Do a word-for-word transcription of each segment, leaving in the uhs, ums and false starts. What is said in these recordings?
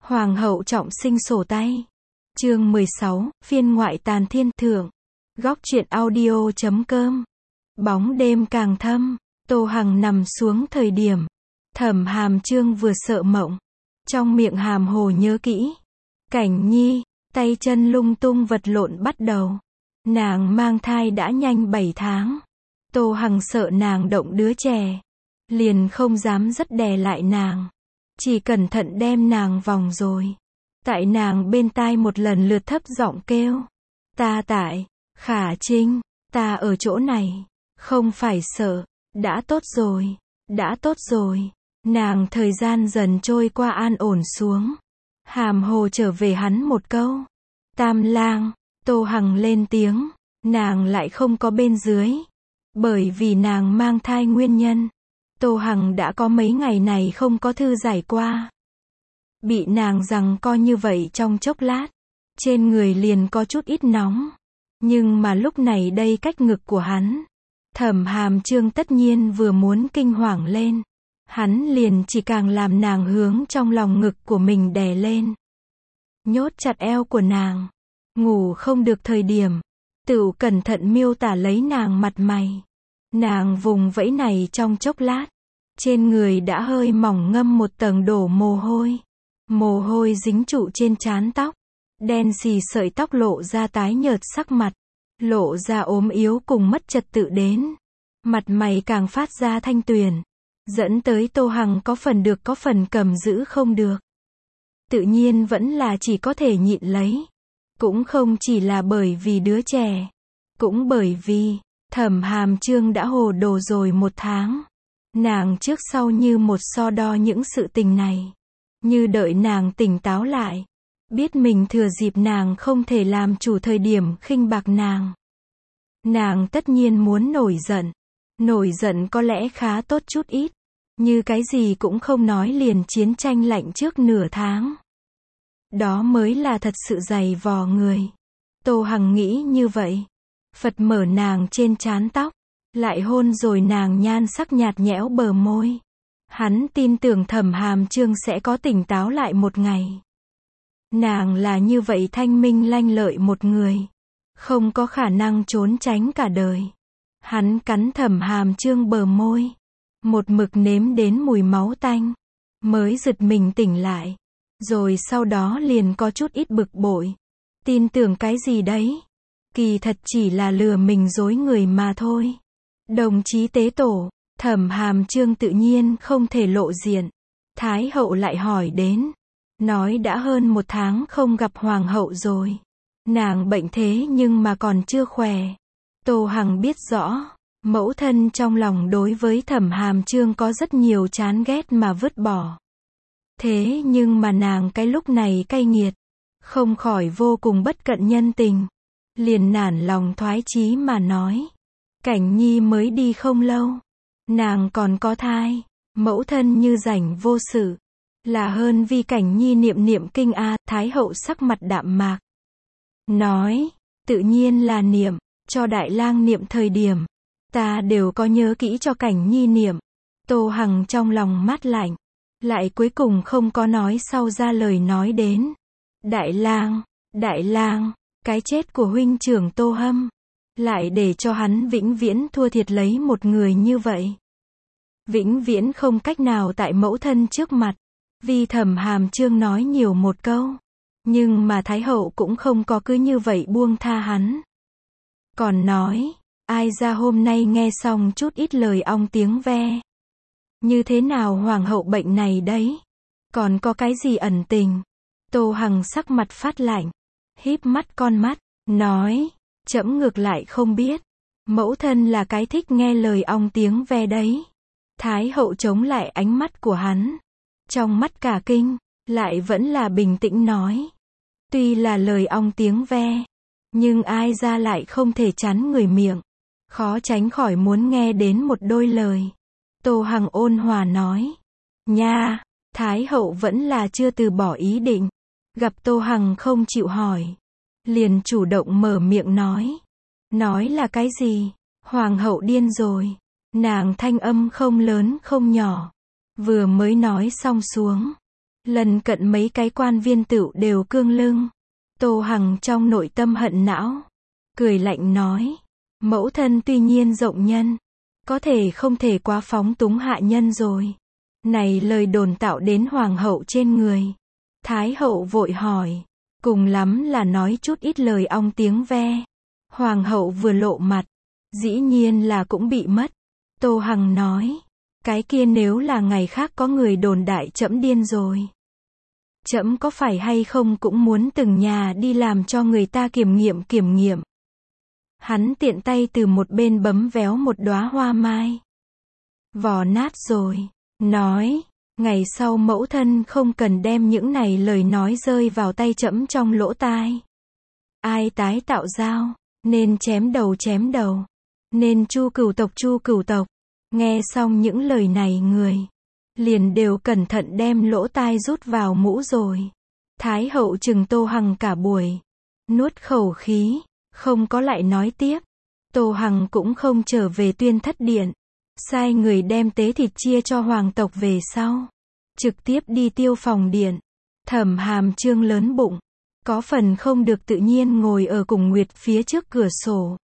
Hoàng hậu trọng sinh sổ tay. Chương mười sáu, phiên ngoại tàn thiên thượng. Góc truyện audio chấm com. Bóng đêm càng thâm, Tô Hằng nằm xuống thời điểm. Thẩm Hàm Chương vừa sợ mộng. Trong miệng hàm hồ nhớ kỹ. Cảnh Nhi, tay chân lung tung vật lộn bắt đầu. Nàng mang thai đã nhanh bảy tháng. Tô Hằng sợ nàng động đứa trẻ. Liền không dám rất đè lại nàng. Chỉ cẩn thận đem nàng vòng rồi. Tại nàng bên tai một lần lượt thấp giọng kêu. Ta tại, Khả Trinh, ta ở chỗ này. Không phải sợ, đã tốt rồi, đã tốt rồi. Nàng thời gian dần trôi qua an ổn xuống. Hàm hồ trở về hắn một câu. Tam lang, Tô Hằng lên tiếng. Nàng lại không có bên dưới. Bởi vì nàng mang thai nguyên nhân. Tô Hằng đã có mấy ngày này không có thư giải qua. Bị nàng giằng co như vậy trong chốc lát. Trên người liền có chút ít nóng. Nhưng mà lúc này đây cách ngực của hắn. Thẩm Hàm Chương tất nhiên vừa muốn kinh hoàng lên. Hắn liền chỉ càng làm nàng hướng trong lòng ngực của mình đè lên. Nhốt chặt eo của nàng. Ngủ không được thời điểm. Tửu cẩn thận miêu tả lấy nàng mặt mày. Nàng vùng vẫy này trong chốc lát. Trên người đã hơi mỏng ngâm một tầng đổ mồ hôi. Mồ hôi dính trụ trên trán tóc. Đen xì sợi tóc lộ ra tái nhợt sắc mặt. Lộ ra ốm yếu cùng mất trật tự đến. Mặt mày càng phát ra thanh tuyền. Dẫn tới Tô Hằng có phần được có phần cầm giữ không được. Tự nhiên vẫn là chỉ có thể nhịn lấy. Cũng không chỉ là bởi vì đứa trẻ. Cũng bởi vì Thẩm Hàm Chương đã hồ đồ rồi một tháng. Nàng trước sau như một so đo những sự tình này. Như đợi nàng tỉnh táo lại. Biết mình thừa dịp nàng không thể làm chủ thời điểm khinh bạc nàng. Nàng tất nhiên muốn nổi giận. Nổi giận có lẽ khá tốt chút ít. Như cái gì cũng không nói liền chiến tranh lạnh trước nửa tháng. Đó mới là thật sự dày vò người. Tô Hằng nghĩ như vậy. Phật mở nàng trên trán tóc. Lại hôn rồi nàng nhan sắc nhạt nhẽo bờ môi. Hắn tin tưởng Thẩm Hàm Chương sẽ có tỉnh táo lại một ngày. Nàng là như vậy thanh minh lanh lợi một người. Không có khả năng trốn tránh cả đời. Hắn cắn Thẩm Hàm Chương bờ môi. Một mực nếm đến mùi máu tanh. Mới giật mình tỉnh lại. Rồi sau đó liền có chút ít bực bội. Tin tưởng cái gì đấy? Kỳ thật chỉ là lừa mình dối người mà thôi. Đồng chí tế tổ, Thẩm Hàm Chương tự nhiên không thể lộ diện. Thái hậu lại hỏi đến. Nói đã hơn một tháng không gặp hoàng hậu rồi. Nàng bệnh thế nhưng mà còn chưa khỏe. Tô Hằng biết rõ. Mẫu thân trong lòng đối với Thẩm Hàm Chương có rất nhiều chán ghét mà vứt bỏ. Thế nhưng mà nàng cái lúc này cay nghiệt. Không khỏi vô cùng bất cận nhân tình. Liền nản lòng thoái chí mà nói. Cảnh Nhi mới đi không lâu. Nàng còn có thai. Mẫu thân như rảnh vô sự. Là hơn vì Cảnh Nhi niệm niệm kinh a. Thái hậu sắc mặt đạm mạc. Nói. Tự nhiên là niệm. Cho đại lang niệm thời điểm. Ta đều có nhớ kỹ cho Cảnh Nhi niệm. Tô Hằng trong lòng mát lạnh. Lại cuối cùng không có nói sau ra lời nói đến. Đại lang. Đại lang. Cái chết của huynh trưởng Tô Hâm. Lại để cho hắn vĩnh viễn thua thiệt lấy một người như vậy. Vĩnh viễn không cách nào tại mẫu thân trước mặt. Vì Thẩm Hàm Chương nói nhiều một câu. Nhưng mà Thái hậu cũng không có cứ như vậy buông tha hắn. Còn nói. Ai ra hôm nay nghe xong chút ít lời ong tiếng ve. Như thế nào hoàng hậu bệnh này đấy? Còn có cái gì ẩn tình? Tô Hằng sắc mặt phát lạnh. Híp mắt con mắt. Nói. Trẫm ngược lại không biết. Mẫu thân là cái thích nghe lời ong tiếng ve đấy. Thái hậu chống lại ánh mắt của hắn. Trong mắt cả kinh. Lại vẫn là bình tĩnh nói. Tuy là lời ong tiếng ve. Nhưng ai ra lại không thể chắn người miệng. Khó tránh khỏi muốn nghe đến một đôi lời. Tô Hằng ôn hòa nói. Nha. Thái hậu vẫn là chưa từ bỏ ý định. Gặp Tô Hằng không chịu hỏi. Liền chủ động mở miệng nói. Nói là cái gì? Hoàng hậu điên rồi. Nàng thanh âm không lớn không nhỏ. Vừa mới nói xong xuống. Lần cận mấy cái quan viên tựu đều cương lưng. Tô Hằng trong nội tâm hận não. Cười lạnh nói. Mẫu thân tuy nhiên rộng nhân. Có thể không thể quá phóng túng hạ nhân rồi. Này lời đồn tạo đến hoàng hậu trên người. Thái hậu vội hỏi. Cùng lắm là nói chút ít lời ong tiếng ve. Hoàng hậu vừa lộ mặt. Dĩ nhiên là cũng bị mất. Tô Hằng nói. Cái kia nếu là ngày khác có người đồn đại trẫm điên rồi. Trẫm có phải hay không cũng muốn từng nhà đi làm cho người ta kiểm nghiệm kiểm nghiệm. Hắn tiện tay từ một bên bấm véo một đóa hoa mai. Vò nát rồi. Nói. Ngày sau mẫu thân không cần đem những này lời nói rơi vào tay trẫm trong lỗ tai. Ai tái tạo dao, nên chém đầu chém đầu. Nên chu cửu tộc chu cửu tộc. Nghe xong những lời này người. Liền đều cẩn thận đem lỗ tai rút vào mũ rồi. Thái hậu trừng Tô Hằng cả buổi. Nuốt khẩu khí. Không có lại nói tiếp. Tô Hằng cũng không trở về Tuyên Thất Điện. Sai người đem tế thịt chia cho hoàng tộc về sau. Trực tiếp đi Tiêu Phòng Điện. Thẩm Hàm Chương lớn bụng. Có phần không được tự nhiên ngồi ở cùng Nguyệt phía trước cửa sổ.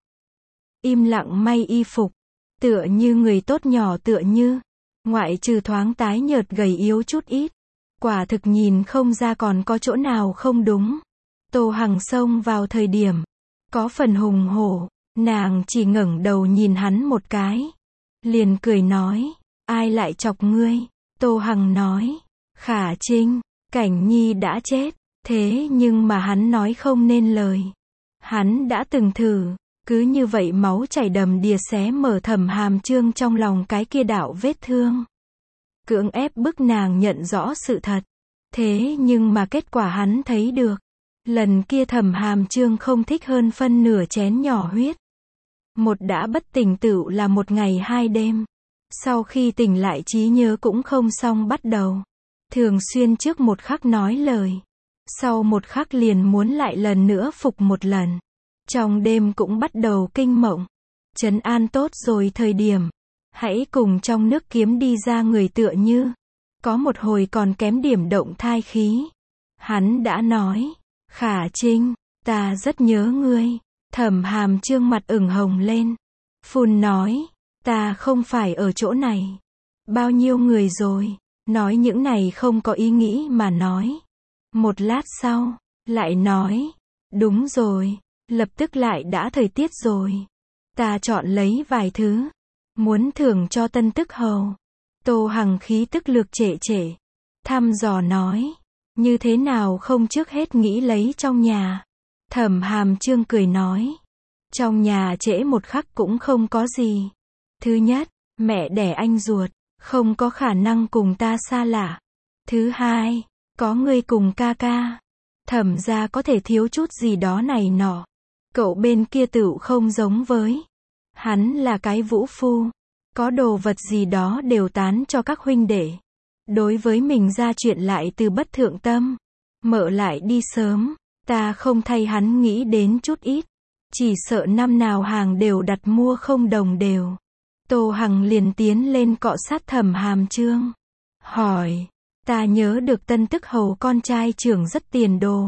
Im lặng may y phục. Tựa như người tốt nhỏ tựa như. Ngoại trừ thoáng tái nhợt gầy yếu chút ít. Quả thực nhìn không ra còn có chỗ nào không đúng. Tô Hằng xông vào thời điểm. Có phần hùng hổ. Nàng chỉ ngẩng đầu nhìn hắn một cái. Liền cười nói. Ai lại chọc ngươi? Tô Hằng nói. Khả Trinh. Cảnh Nhi đã chết. Thế nhưng mà hắn nói không nên lời. Hắn đã từng thử. Cứ như vậy máu chảy đầm đìa xé mở Thẩm Hàm Chương trong lòng cái kia đạo vết thương. Cưỡng ép bức nàng nhận rõ sự thật. Thế nhưng mà kết quả hắn thấy được. Lần kia Thẩm Hàm Chương không thích hơn phân nửa chén nhỏ huyết. Một đã bất tỉnh tựu là một ngày hai đêm. Sau khi tỉnh lại trí nhớ cũng không xong bắt đầu. Thường xuyên trước một khắc nói lời. Sau một khắc liền muốn lại lần nữa phục một lần. Trong đêm cũng bắt đầu kinh mộng. Trấn an tốt rồi thời điểm. Hãy cùng trong nước kiếm đi ra người tựa như. Có một hồi còn kém điểm động thai khí. Hắn đã nói. Khả Trinh, ta rất nhớ ngươi. Thẩm Hàm Chương mặt ửng hồng lên. Phun nói. Ta không phải ở chỗ này. Bao nhiêu người rồi. Nói những này không có ý nghĩ mà nói. Một lát sau. Lại nói. Đúng rồi. Lập tức lại đã thời tiết rồi. Ta chọn lấy vài thứ. Muốn thưởng cho tân tức hầu. Tô Hằng khí tức lược trệ trệ. Thăm dò nói. Như thế nào không trước hết nghĩ lấy trong nhà. Thẩm Hàm Chương cười nói. Trong nhà trễ một khắc cũng không có gì. Thứ nhất, mẹ đẻ anh ruột. Không có khả năng cùng ta xa lạ. Thứ hai, có ngươi cùng ca ca. Thẩm gia có thể thiếu chút gì đó này nọ. Cậu bên kia tựu không giống với. Hắn là cái vũ phu. Có đồ vật gì đó đều tán cho các huynh đệ. Đối với mình ra chuyện lại từ bất thượng tâm. Mợ lại đi sớm. Ta không thay hắn nghĩ đến chút ít. Chỉ sợ năm nào hàng đều đặt mua không đồng đều. Tô Hằng liền tiến lên cọ sát Thẩm Hàm Chương. Hỏi. Ta nhớ được tân tức hầu con trai trưởng rất tiền đồ.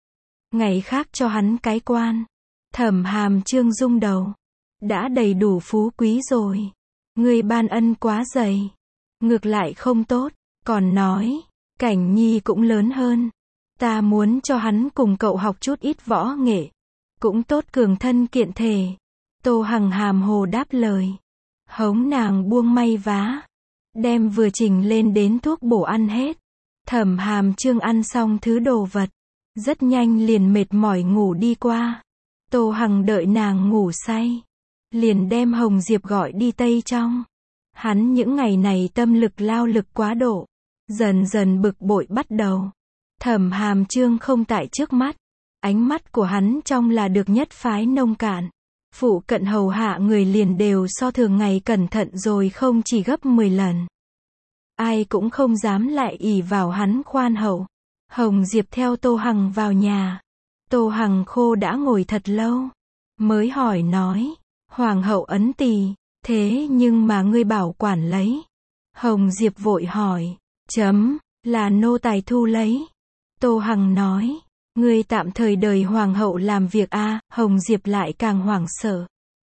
Ngày khác cho hắn cái quan. Thẩm Hàm Chương rung đầu. Đã đầy đủ phú quý rồi. Người ban ân quá dày. Ngược lại không tốt. Còn nói. Cảnh Nhi cũng lớn hơn. Ta muốn cho hắn cùng cậu học chút ít võ nghệ. Cũng tốt cường thân kiện thể. Tô Hằng hàm hồ đáp lời. Hống nàng buông may vá. Đem vừa chỉnh lên đến thuốc bổ ăn hết. Thẩm Hàm Chương ăn xong thứ đồ vật. Rất nhanh liền mệt mỏi ngủ đi qua. Tô Hằng đợi nàng ngủ say. Liền đem Hồng Diệp gọi đi Tây trong. Hắn những ngày này tâm lực lao lực quá độ. Dần dần bực bội bắt đầu. Thẩm Hàm Chương không tại trước mắt. Ánh mắt của hắn trong là được nhất phái nông cạn. Phụ cận hầu hạ người liền đều so thường ngày cẩn thận rồi không chỉ gấp mười lần. Ai cũng không dám lại ỷ vào hắn khoan hậu. Hồng Diệp theo Tô Hằng vào nhà. Tô Hằng khô đã ngồi thật lâu. Mới hỏi nói. Hoàng hậu ấn tỳ. Thế nhưng mà ngươi bảo quản lấy. Hồng Diệp vội hỏi. Chấm. Là nô tài thu lấy. Tô Hằng nói, ngươi tạm thời đời hoàng hậu làm việc a. À, Hồng Diệp lại càng hoảng sợ.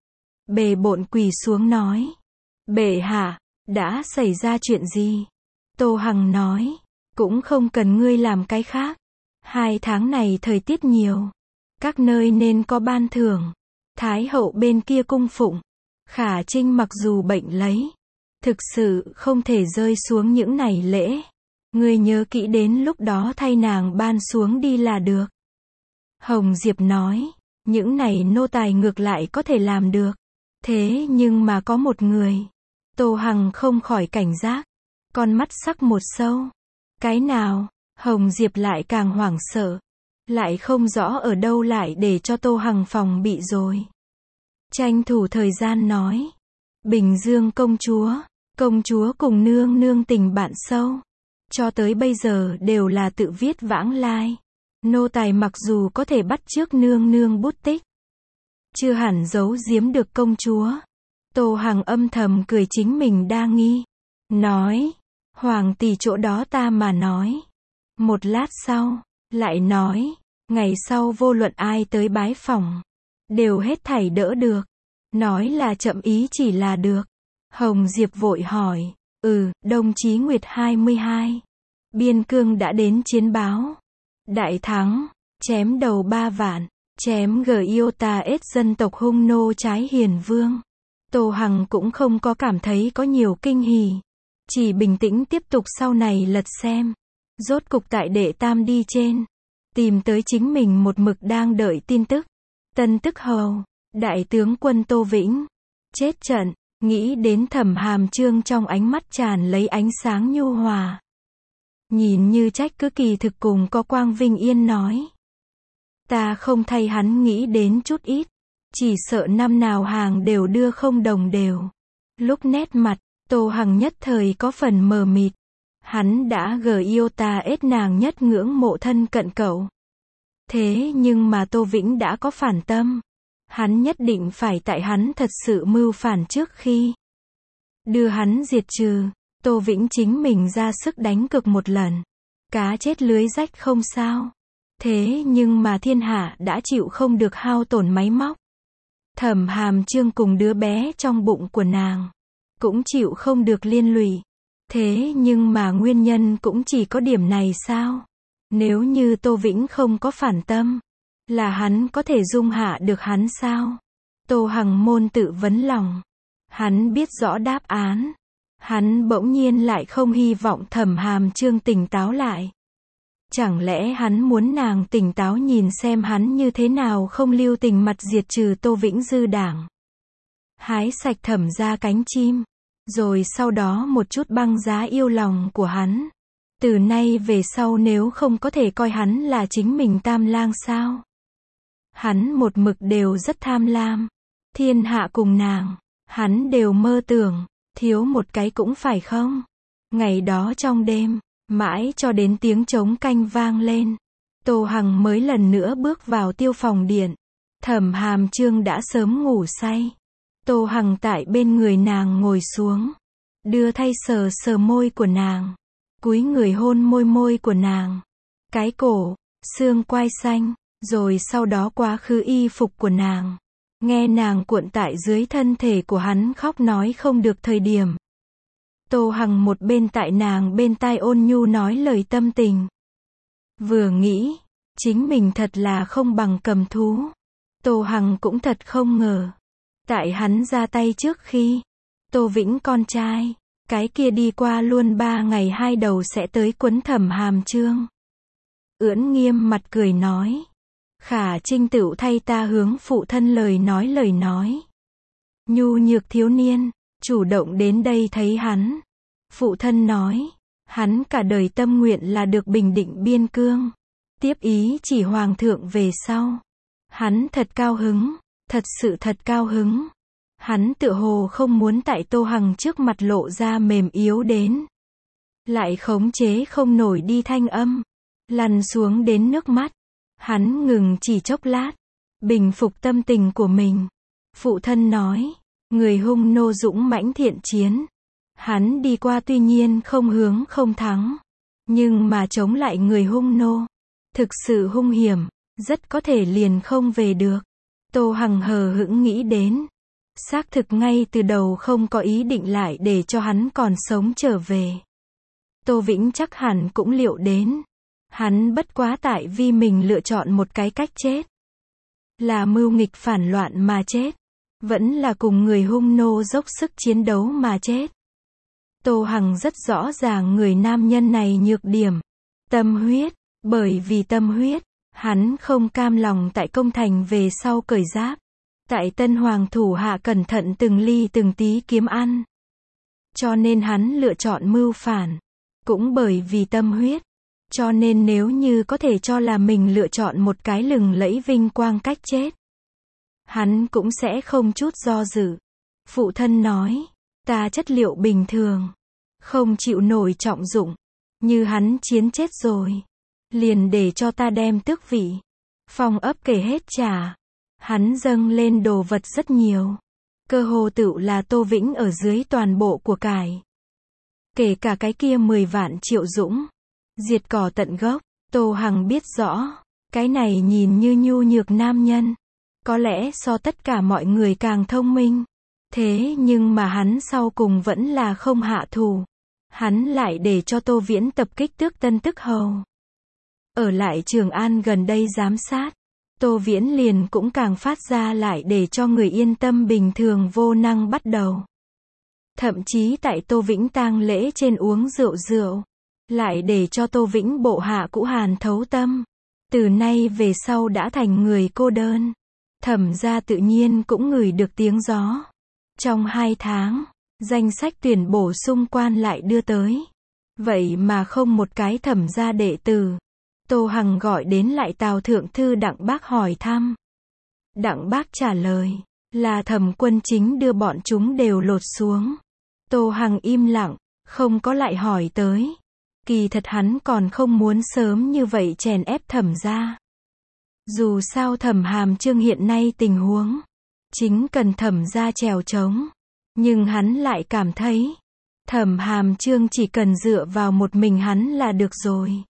Bề bộn quỳ xuống nói, bệ hạ, đã xảy ra chuyện gì? Tô Hằng nói, cũng không cần ngươi làm cái khác. Hai tháng này thời tiết nhiều, các nơi nên có ban thưởng. Thái hậu bên kia cung phụng, Khả Trinh mặc dù bệnh lấy, thực sự không thể rơi xuống những này lễ. Ngươi nhớ kỹ đến lúc đó thay nàng ban xuống đi là được. Hồng Diệp nói, những này nô tài ngược lại có thể làm được. Thế nhưng mà có một người. Tô Hằng không khỏi cảnh giác, con mắt sắc một sâu. Cái nào? Hồng Diệp lại càng hoảng sợ, lại không rõ ở đâu lại để cho Tô Hằng phòng bị rồi. Tranh thủ thời gian nói, Bình Dương công chúa, công chúa cùng nương nương tình bạn sâu. Cho tới bây giờ đều là tự viết vãng lai. Nô tài mặc dù có thể bắt chước nương nương bút tích, chưa hẳn giấu giếm được công chúa. Tô Hằng âm thầm cười chính mình đa nghi. Nói, hoàng tỷ chỗ đó ta mà nói. Một lát sau, lại nói, ngày sau vô luận ai tới bái phỏng, đều hết thảy đỡ được. Nói là chậm ý chỉ là được. Hồng Diệp vội hỏi, ừ, đồng chí Nguyệt hai mươi hai. Biên cương đã đến chiến báo. Đại thắng, chém đầu ba vạn, chém Giota ết dân tộc hung nô trái hiền vương. Tô Hằng cũng không có cảm thấy có nhiều kinh hỉ. Chỉ bình tĩnh tiếp tục sau này lật xem. Rốt cục tại đệ tam đi trên, tìm tới chính mình một mực đang đợi tin tức. Tân tức hầu, đại tướng quân Tô Vĩnh, chết trận, nghĩ đến Thẩm Hàm Chương trong ánh mắt tràn lấy ánh sáng nhu hòa. Nhìn như trách cứ kỳ thực cùng có Quang Vinh Yên nói. Ta không thay hắn nghĩ đến chút ít, chỉ sợ năm nào hàng đều đưa không đồng đều. Lúc nét mặt, Tô Hằng nhất thời có phần mờ mịt. Hắn đã gờ yêu ta ết nàng nhất ngưỡng mộ thân cận cậu. Thế nhưng mà Tô Vĩnh đã có phản tâm. Hắn nhất định phải tại hắn thật sự mưu phản trước khi đưa hắn diệt trừ. Tô Vĩnh chính mình ra sức đánh cực một lần. Cá chết lưới rách không sao. Thế nhưng mà thiên hạ đã chịu không được hao tổn máy móc. Thẩm Hàm Chương cùng đứa bé trong bụng của nàng cũng chịu không được liên lụy. Thế nhưng mà nguyên nhân cũng chỉ có điểm này sao? Nếu như Tô Vĩnh không có phản tâm, là hắn có thể dung hạ được hắn sao? Tô Hằng môn tự vấn lòng. Hắn biết rõ đáp án. Hắn bỗng nhiên lại không hy vọng Thẩm Hàm Chương tỉnh táo lại. Chẳng lẽ hắn muốn nàng tỉnh táo nhìn xem hắn như thế nào không lưu tình mặt diệt trừ Tô Vĩnh dư đảng. Hái sạch Thẩm ra cánh chim. Rồi sau đó một chút băng giá yêu lòng của hắn. Từ nay về sau nếu không có thể coi hắn là chính mình tam lang sao? Hắn một mực đều rất tham lam. Thiên hạ cùng nàng, hắn đều mơ tưởng, thiếu một cái cũng phải không? Ngày đó trong đêm, mãi cho đến tiếng trống canh vang lên, Tô Hằng mới lần nữa bước vào tiêu phòng điện. Thẩm Hàm Chương đã sớm ngủ say. Tô Hằng tại bên người nàng ngồi xuống, đưa tay sờ sờ môi của nàng, cúi người hôn môi môi của nàng, cái cổ, xương quai xanh, rồi sau đó quá khứ y phục của nàng. Nghe nàng cuộn tại dưới thân thể của hắn khóc nói không được thời điểm. Tô Hằng một bên tại nàng bên tai ôn nhu nói lời tâm tình. Vừa nghĩ, chính mình thật là không bằng cầm thú. Tô Hằng cũng thật không ngờ. Tại hắn ra tay trước khi, Tô Vĩnh con trai, cái kia đi qua luôn ba ngày hai đầu sẽ tới quấn Thẩm Hàm Chương. Ưỡn nghiêm mặt cười nói. Khả Trinh tựu thay ta hướng phụ thân lời nói lời nói. Nhu nhược thiếu niên, chủ động đến đây thấy hắn. Phụ thân nói, hắn cả đời tâm nguyện là được bình định biên cương. Tiếp ý chỉ hoàng thượng về sau. Hắn thật cao hứng, thật sự thật cao hứng. Hắn tựa hồ không muốn tại Tô Hằng trước mặt lộ ra mềm yếu đến. Lại khống chế không nổi đi thanh âm. Lăn xuống đến nước mắt. Hắn ngừng chỉ chốc lát. Bình phục tâm tình của mình. Phụ thân nói. Người hung nô dũng mãnh thiện chiến. Hắn đi qua tuy nhiên không hướng không thắng. Nhưng mà chống lại người hung nô, thực sự hung hiểm, rất có thể liền không về được. Tô Hằng hờ hững nghĩ đến. Xác thực ngay từ đầu không có ý định lại để cho hắn còn sống trở về. Tô Vĩnh chắc hẳn cũng liệu đến. Hắn bất quá tại vì mình lựa chọn một cái cách chết. Là mưu nghịch phản loạn mà chết. Vẫn là cùng người hung nô dốc sức chiến đấu mà chết. Tô Hằng rất rõ ràng người nam nhân này nhược điểm. Tâm huyết. Bởi vì tâm huyết, hắn không cam lòng tại công thành về sau cởi giáp. Tại Tân Hoàng thủ hạ cẩn thận từng ly từng tí kiếm ăn. Cho nên hắn lựa chọn mưu phản. Cũng bởi vì tâm huyết. Cho nên nếu như có thể cho là mình lựa chọn một cái lừng lẫy vinh quang cách chết, hắn cũng sẽ không chút do dự. Phụ thân nói, ta chất liệu bình thường, không chịu nổi trọng dụng. Như hắn chiến chết rồi, liền để cho ta đem tước vị, phong ấp kể hết trả. Hắn dâng lên đồ vật rất nhiều. Cơ hồ tựu là Tô Vĩnh ở dưới toàn bộ của cải. Kể cả cái kia mười vạn triệu dũng. Diệt cỏ tận gốc. Tô Hằng biết rõ. Cái này nhìn như nhu nhược nam nhân. Có lẽ so tất cả mọi người càng thông minh. Thế nhưng mà hắn sau cùng vẫn là không hạ thủ. Hắn lại để cho Tô Viễn tập kích Tước Tân Tức Hầu. Ở lại Trường An gần đây giám sát. Tô Viễn liền cũng càng phát ra lại để cho người yên tâm bình thường vô năng bắt đầu. Thậm chí tại Tô Vĩnh tang lễ trên uống rượu rượu. Lại để cho Tô Vĩnh bộ hạ cũ hàn thấu tâm. Từ nay về sau đã thành người cô đơn. Thẩm gia tự nhiên cũng ngửi được tiếng gió. Trong hai tháng, danh sách tuyển bổ sung quan lại đưa tới. Vậy mà không một cái thẩm gia đệ tử. Tô Hằng gọi đến lại Tào Thượng Thư Đặng Bác hỏi thăm. Đặng Bác trả lời, là Thẩm Quân Chính đưa bọn chúng đều lột xuống. Tô Hằng im lặng, không có lại hỏi tới. Kỳ thật hắn còn không muốn sớm như vậy chèn ép Thẩm gia. Dù sao Thẩm Hàm Chương hiện nay tình huống, chính cần Thẩm gia trèo trống. Nhưng hắn lại cảm thấy, Thẩm Hàm Chương chỉ cần dựa vào một mình hắn là được rồi.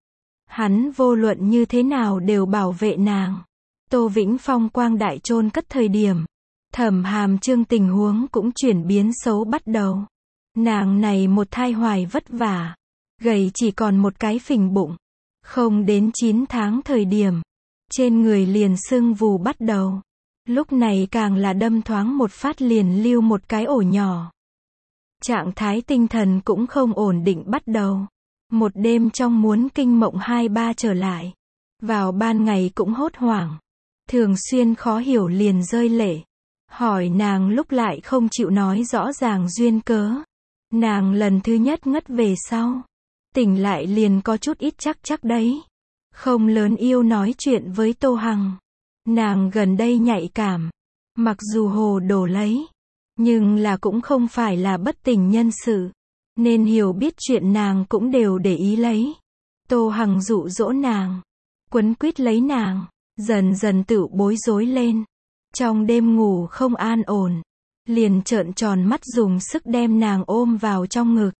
Hắn vô luận như thế nào đều bảo vệ nàng. Tô Vĩnh phong quang đại chôn cất thời điểm, Thẩm Hàm Chương tình huống cũng chuyển biến xấu bắt đầu. Nàng này một thai hoài vất vả, gầy chỉ còn một cái phình bụng. Không đến chín tháng thời điểm, trên người liền sưng vù bắt đầu. Lúc này càng là đâm thoáng một phát liền lưu một cái ổ nhỏ. Trạng thái tinh thần cũng không ổn định bắt đầu. Một đêm trong muốn kinh mộng hai ba trở lại. Vào ban ngày cũng hốt hoảng. Thường xuyên khó hiểu liền rơi lệ. Hỏi nàng lúc lại không chịu nói rõ ràng duyên cớ. Nàng lần thứ nhất ngất về sau. Tỉnh lại liền có chút ít chắc chắc đấy. Không lớn yêu nói chuyện với Tô Hằng. Nàng gần đây nhạy cảm. Mặc dù hồ đồ lấy. Nhưng là cũng không phải là bất tình nhân sự. Nên hiểu biết chuyện nàng cũng đều để ý lấy. Tô Hằng dụ dỗ nàng. Quấn quýt lấy nàng. Dần dần tự bối rối lên. Trong đêm ngủ không an ổn. Liền trợn tròn mắt dùng sức đem nàng ôm vào trong ngực.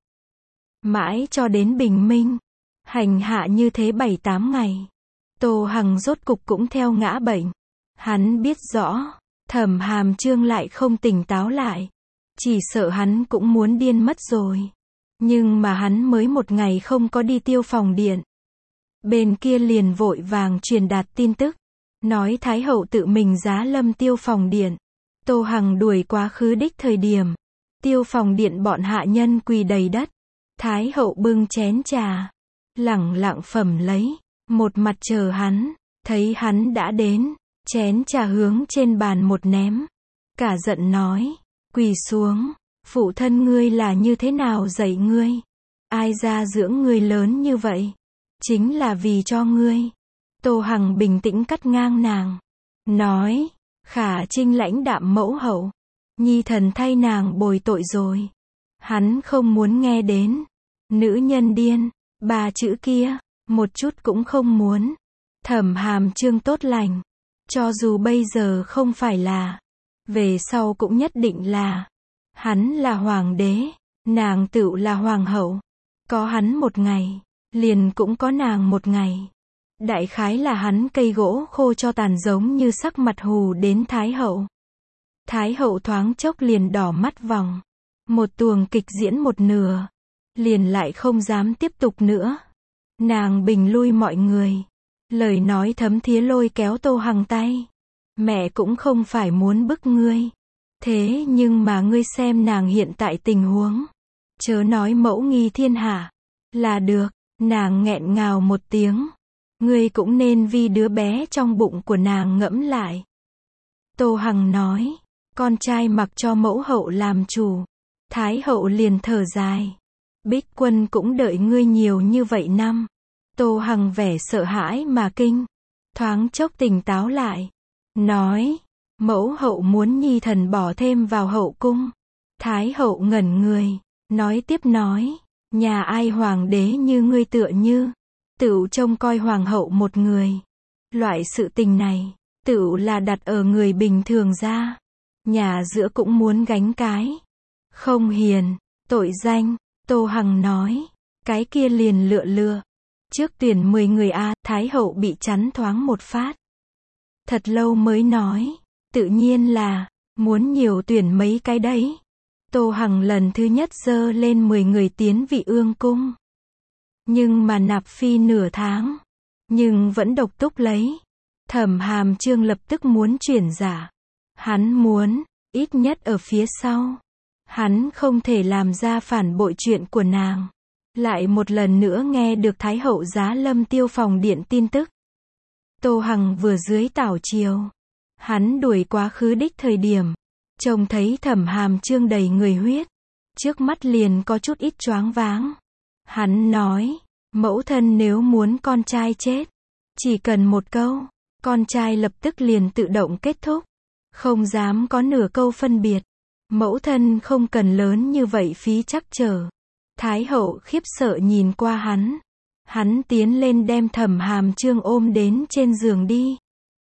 Mãi cho đến bình minh. Hành hạ như thế bảy tám ngày. Tô Hằng rốt cục cũng theo ngã bệnh. Hắn biết rõ. Thẩm Hàm Chương lại không tỉnh táo lại. Chỉ sợ hắn cũng muốn điên mất rồi. Nhưng mà hắn mới một ngày không có đi Tiêu Phòng Điện. Bên kia liền vội vàng truyền đạt tin tức. Nói Thái Hậu tự mình giá lâm Tiêu Phòng Điện. Tô Hằng đuổi quá khứ đích thời điểm. Tiêu Phòng Điện bọn hạ nhân quỳ đầy đất. Thái Hậu bưng chén trà. Lẳng lặng phẩm lấy. Một mặt chờ hắn. Thấy hắn đã đến. Chén trà hướng trên bàn một ném. Cả giận nói. Quỳ xuống. Phụ thân ngươi là như thế nào dạy ngươi? Ai ra dưỡng ngươi lớn như vậy? Chính là vì cho ngươi. Tô Hằng bình tĩnh cắt ngang nàng. Nói. Khả Trinh lãnh đạm mẫu hậu. Nhi thần thay nàng bồi tội rồi. Hắn không muốn nghe đến. Nữ nhân điên. Ba chữ kia. Một chút cũng không muốn. Thẩm Hàm Chương tốt lành. Cho dù bây giờ không phải là. Về sau cũng nhất định là. Hắn là hoàng đế. Nàng tựu là hoàng hậu. Có hắn một ngày. liền cũng có nàng một ngày. Đại khái là hắn cây gỗ khô cho tàn giống như sắc mặt hù đến Thái hậu. Thái hậu thoáng chốc liền đỏ mắt vòng. Một tuồng kịch diễn một nửa. Liền lại không dám tiếp tục nữa. Nàng bình lui mọi người. Lời nói thấm thía lôi kéo Tô Hằng tay. Mẹ cũng không phải muốn bức ngươi. Thế nhưng mà ngươi xem nàng hiện tại tình huống. Chớ nói mẫu nghi thiên hạ. Là được, nàng nghẹn ngào một tiếng. Ngươi cũng nên vì đứa bé trong bụng của nàng ngẫm lại. Tô Hằng nói. Con trai mặc cho mẫu hậu làm chủ. Thái hậu liền thở dài. Bích Quân cũng đợi ngươi nhiều như vậy năm. Tô Hằng vẻ sợ hãi mà kinh. Thoáng chốc tỉnh táo lại. Nói. Mẫu hậu muốn nhi thần bỏ thêm vào hậu cung. Thái hậu ngẩn người. Nói tiếp nói. Nhà ai hoàng đế như ngươi tựa như. Tửu trông coi hoàng hậu một người. Loại sự tình này. Tửu là đặt ở người bình thường ra. Nhà giữa cũng muốn gánh cái. Không hiền. Tội danh. Tô Hằng nói. Cái kia liền lựa lựa. Trước tuyển mười người a, Thái hậu bị chắn thoáng một phát. Thật lâu mới nói. Tự nhiên là. Muốn nhiều tuyển mấy cái đấy. Tô Hằng lần thứ nhất dơ lên mười người tiến vị ương cung. Nhưng mà nạp phi nửa tháng. Nhưng vẫn độc túc lấy. Thẩm Hàm Chương lập tức muốn chuyển giả. Hắn muốn. Ít nhất ở phía sau. Hắn không thể làm ra phản bội chuyện của nàng. Lại một lần nữa nghe được Thái hậu giá lâm Tiêu phòng điện tin tức. Tô Hằng vừa dưới tảo triều. Hắn đuổi quá khứ đích thời điểm. Trông thấy Thẩm Hàm Chương đầy người huyết. Trước mắt liền có chút ít choáng váng. Hắn nói. Mẫu thân nếu muốn con trai chết. Chỉ cần một câu. Con trai lập tức liền tự động kết thúc. Không dám có nửa câu phân biệt. Mẫu thân không cần lớn như vậy phí chắc trở. Thái hậu khiếp sợ nhìn qua hắn. Hắn tiến lên đem Thẩm Hàm Chương ôm đến trên giường đi.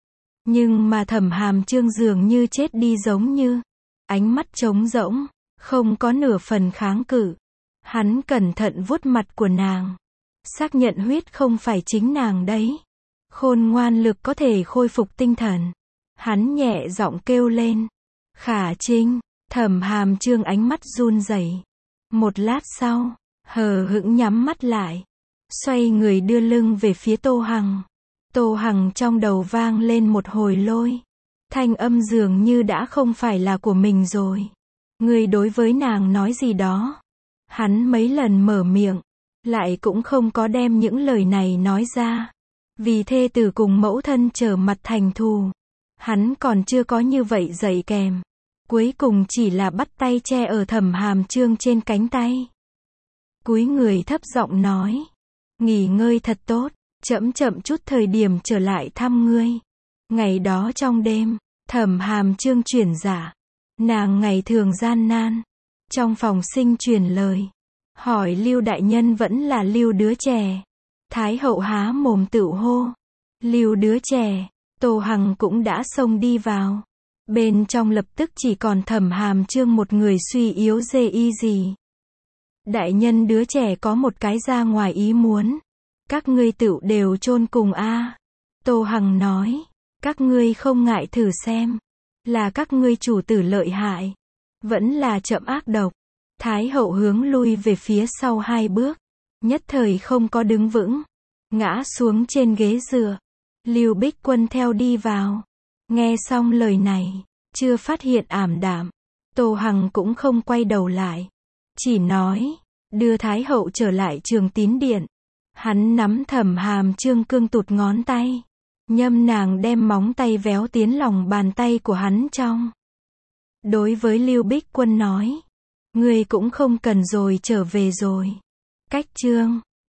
Nhưng mà Thẩm Hàm Chương dường như chết đi giống như. Ánh mắt trống rỗng. Không có nửa phần kháng cự. Hắn cẩn thận vuốt mặt của nàng. Xác nhận huyết không phải chính nàng đấy. Khôn ngoan lực có thể khôi phục tinh thần. Hắn nhẹ giọng kêu lên. Khả Trinh. Thẩm Hàm Chương ánh mắt run rẩy. Một lát sau, hờ hững nhắm mắt lại. Xoay người đưa lưng về phía Tô Hằng. Tô Hằng trong đầu vang lên một hồi lôi. Thanh âm dường như đã không phải là của mình rồi. Người đối với nàng nói gì đó. Hắn mấy lần mở miệng. Lại cũng không có đem những lời này nói ra. Vì thê tử cùng mẫu thân trở mặt thành thù. Hắn còn chưa có như vậy dạy kèm. Cuối cùng chỉ là bắt tay che ở Thẩm Hàm Chương trên cánh tay. Cúi người thấp giọng nói. Nghỉ ngơi thật tốt. Chậm chậm chút thời điểm trở lại thăm ngươi. Ngày đó trong đêm. Thẩm Hàm Chương chuyển giả. Nàng ngày thường gian nan. Trong phòng sinh truyền lời. Hỏi Lưu đại nhân vẫn là Lưu đứa trẻ. Thái hậu há mồm tựu hô. Lưu đứa trẻ. Tô Hằng cũng đã xông đi vào. Bên trong lập tức chỉ còn Thẩm Hàm Chương một người suy yếu dê y gì. Đại nhân đứa trẻ có một cái ra ngoài ý muốn. Các ngươi tựu đều chôn cùng a. Tô Hằng nói. Các ngươi không ngại thử xem. Là các ngươi chủ tử lợi hại. Vẫn là chậm ác độc. Thái hậu hướng lui về phía sau hai bước. Nhất thời không có đứng vững. Ngã xuống trên ghế dựa. Lưu Bích Quân theo đi vào. Nghe xong lời này. Chưa phát hiện ảm đạm. Tô Hằng cũng không quay đầu lại. Chỉ nói. Đưa Thái hậu trở lại Trường Tín Điện. Hắn nắm Thẩm Hàm Chương cương tụt ngón tay. Nhâm nàng đem móng tay véo tiến lòng bàn tay của hắn trong. Đối với Lưu Bích Quân nói. Ngươi cũng không cần rồi trở về rồi. Cách chương.